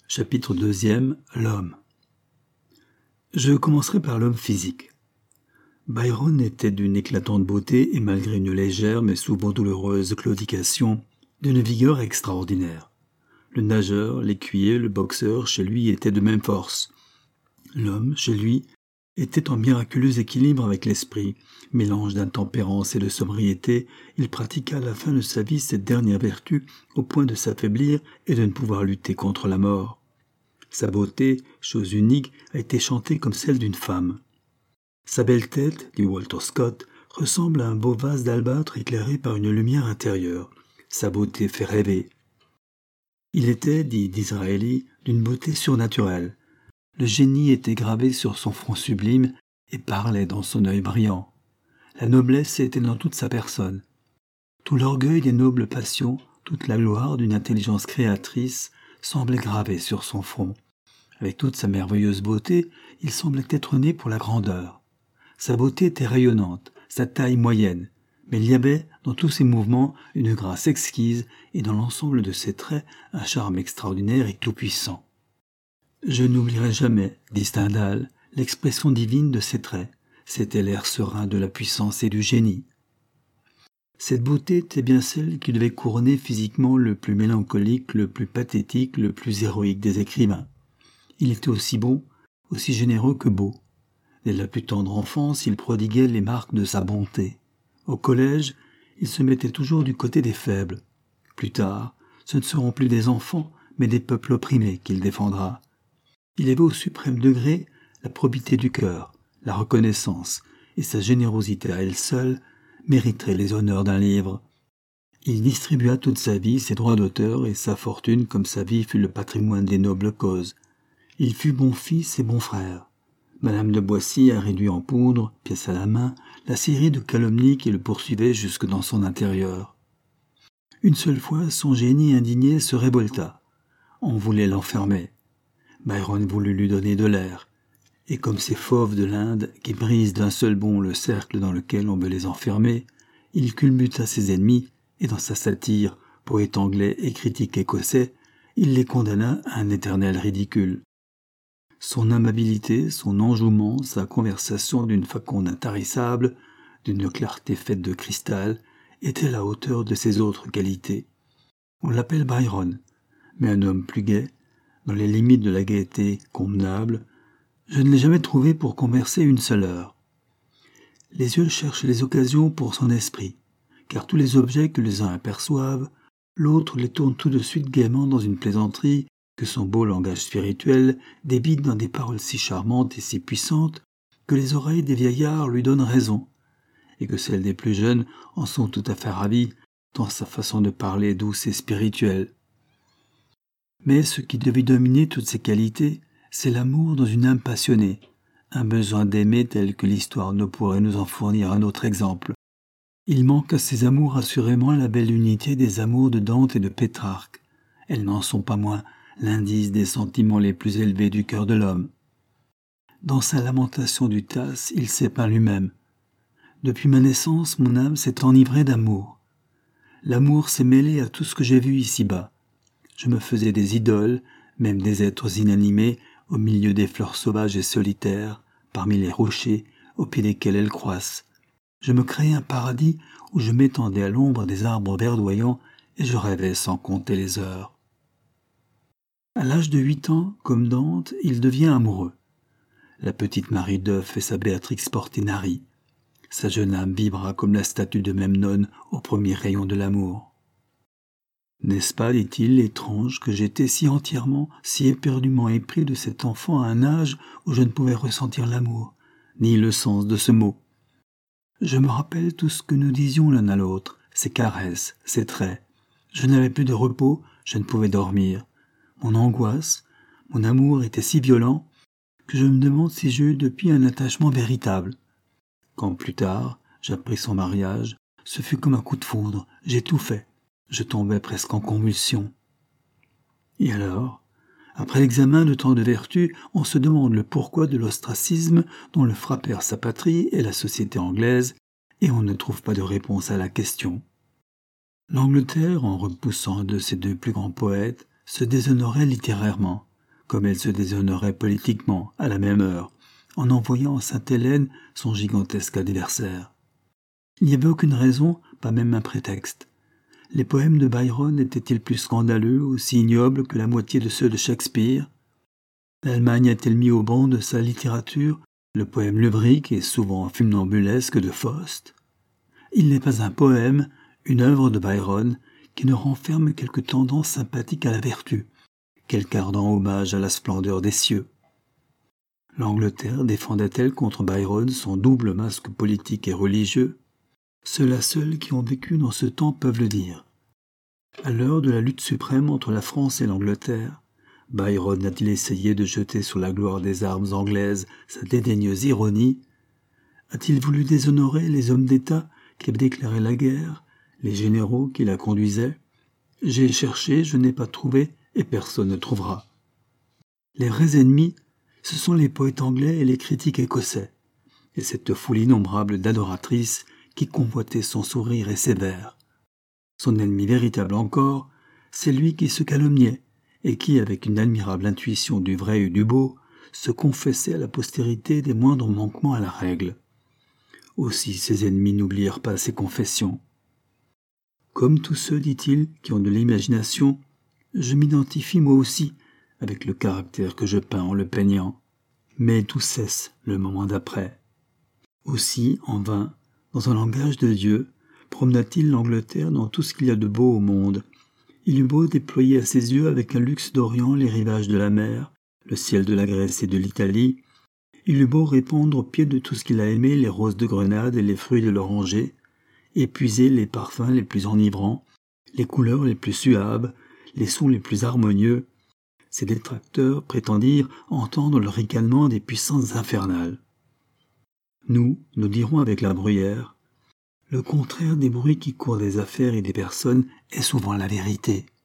Chapitre 2, l'homme. Je commencerai par l'homme physique. Byron était d'une éclatante beauté et malgré une légère mais souvent douloureuse claudication, d'une vigueur extraordinaire. Le nageur, l'écuyer, le boxeur, chez lui, étaient de même force. L'homme, chez lui, était en miraculeux équilibre avec l'esprit. Mélange d'intempérance et de sobriété, il pratiqua à la fin de sa vie cette dernière vertu au point de s'affaiblir et de ne pouvoir lutter contre la mort. Sa beauté, chose unique, a été chantée comme celle d'une femme. Sa belle tête, dit Walter Scott, ressemble à un beau vase d'albâtre éclairé par une lumière intérieure. Sa beauté fait rêver. Il était, dit Disraeli, d'une beauté surnaturelle. Le génie était gravé sur son front sublime et parlait dans son œil brillant. La noblesse était dans toute sa personne. Tout l'orgueil des nobles passions, toute la gloire d'une intelligence créatrice semblait gravée sur son front. Avec toute sa merveilleuse beauté, il semblait être né pour la grandeur. Sa beauté était rayonnante, sa taille moyenne, mais il y avait, dans tous ses mouvements, une grâce exquise et dans l'ensemble de ses traits, un charme extraordinaire et tout-puissant. Je n'oublierai jamais, dit Stendhal, l'expression divine de ses traits. C'était l'air serein de la puissance et du génie. Cette beauté était bien celle qui devait couronner physiquement le plus mélancolique, le plus pathétique, le plus héroïque des écrivains. Il était aussi bon, aussi généreux que beau. Dès la plus tendre enfance, il prodiguait les marques de sa bonté. Au collège, il se mettait toujours du côté des faibles. Plus tard, ce ne seront plus des enfants, mais des peuples opprimés qu'il défendra. Il avait au suprême degré la probité du cœur, la reconnaissance, et sa générosité à elle seule mériterait les honneurs d'un livre. Il distribua toute sa vie ses droits d'auteur et sa fortune comme sa vie fut le patrimoine des nobles causes. Il fut bon fils et bon frère. Madame de Boissy a réduit en poudre, pièce à la main, la série de calomnies qui le poursuivaient jusque dans son intérieur. Une seule fois, son génie indigné se révolta. On voulait l'enfermer. Byron voulut lui donner de l'air. Et comme ces fauves de l'Inde qui brisent d'un seul bond le cercle dans lequel on veut les enfermer, il culbuta ses ennemis et dans sa satire, poète anglais et critique écossais, il les condamna à un éternel ridicule. Son amabilité, son enjouement, sa conversation d'une faconde intarissable, d'une clarté faite de cristal, étaient à la hauteur de ses autres qualités. On l'appelle Byron, mais un homme plus gai, dans les limites de la gaieté convenable, je ne l'ai jamais trouvé pour converser une seule heure. Les yeux cherchent les occasions pour son esprit, car tous les objets que les uns aperçoivent, l'autre les tourne tout de suite gaiement dans une plaisanterie que son beau langage spirituel débite dans des paroles si charmantes et si puissantes que les oreilles des vieillards lui donnent raison, et que celles des plus jeunes en sont tout à fait ravies, tant sa façon de parler est douce et spirituelle. Mais ce qui devait dominer toutes ces qualités, c'est l'amour dans une âme passionnée, un besoin d'aimer tel que l'histoire ne pourrait nous en fournir un autre exemple. Il manque à ces amours assurément la belle unité des amours de Dante et de Pétrarque. Elles n'en sont pas moins l'indice des sentiments les plus élevés du cœur de l'homme. Dans sa lamentation du Tasse, il s'est peint lui-même. Depuis ma naissance, mon âme s'est enivrée d'amour. L'amour s'est mêlé à tout ce que j'ai vu ici-bas. Je me faisais des idoles, même des êtres inanimés, au milieu des fleurs sauvages et solitaires, parmi les rochers, au pied desquels elles croissent. Je me créais un paradis où je m'étendais à l'ombre des arbres verdoyants et je rêvais sans compter les heures. À l'âge de 8 ans, comme Dante, il devient amoureux. La petite Marie d'Œuf et sa Béatrix Portinari. Sa jeune âme vibra comme la statue de Memnone au premier rayon de l'amour. N'est-ce pas, dit-il, étrange que j'étais si entièrement, si éperdument épris de cet enfant à un âge où je ne pouvais ressentir l'amour, ni le sens de ce mot. Je me rappelle tout ce que nous disions l'un à l'autre, ses caresses, ses traits. Je n'avais plus de repos, je ne pouvais dormir. Mon angoisse, mon amour était si violent que je me demande si j'ai eu depuis un attachement véritable. Quand plus tard, j'appris son mariage, ce fut comme un coup de foudre, j'étouffais, je tombais presque en convulsion. Et alors, après l'examen de tant de vertus, on se demande le pourquoi de l'ostracisme dont le frappèrent sa patrie et la société anglaise, et on ne trouve pas de réponse à la question. L'Angleterre, en repoussant de ses deux plus grands poètes, se déshonorait littérairement. comme elle se déshonorait politiquement à la même heure, en envoyant à Sainte-Hélène son gigantesque adversaire. Il n'y avait aucune raison, pas même un prétexte. Les poèmes de Byron étaient-ils plus scandaleux, aussi ignobles que la moitié de ceux de Shakespeare? L'Allemagne a-t-elle mis au banc de sa littérature le poème lubrique et souvent funambulesque de Faust? Il n'est pas un poème, une œuvre de Byron, qui ne renferme quelque tendance sympathique à la vertu, quelque ardent hommage à la splendeur des cieux. L'Angleterre défendait-elle contre Byron son double masque politique et religieux? Ceux-là seuls qui ont vécu dans ce temps peuvent le dire. À l'heure de la lutte suprême entre la France et l'Angleterre, Byron a-t-il essayé de jeter sur la gloire des armes anglaises sa dédaigneuse ironie? A-t-il voulu déshonorer les hommes d'État qui avaient déclaré la guerre, les généraux qui la conduisaient? J'ai cherché, je n'ai pas trouvé, et personne ne trouvera. Les vrais ennemis, ce sont les poètes anglais et les critiques écossais, et cette foule innombrable d'adoratrices qui convoitaient son sourire et ses vers. Son ennemi véritable encore, c'est lui qui se calomniait, et qui, avec une admirable intuition du vrai et du beau, se confessait à la postérité des moindres manquements à la règle. Aussi ses ennemis n'oublièrent pas ses confessions. Comme tous ceux, dit-il, qui ont de l'imagination, je m'identifie moi aussi avec le caractère que je peins en le peignant. Mais tout cesse le moment d'après. Aussi, en vain, dans un langage de Dieu, promena-t-il l'Angleterre dans tout ce qu'il y a de beau au monde. Il eut beau déployer à ses yeux avec un luxe d'Orient les rivages de la mer, le ciel de la Grèce et de l'Italie. Il eut beau répandre au pied de tout ce qu'il a aimé les roses de Grenade et les fruits de l'oranger, épuiser les parfums les plus enivrants, les couleurs les plus suaves, les sons les plus harmonieux. Ses détracteurs prétendirent entendre le ricanement des puissances infernales. Nous dirons avec la Bruyère, le contraire des bruits qui courent des affaires et des personnes est souvent la vérité.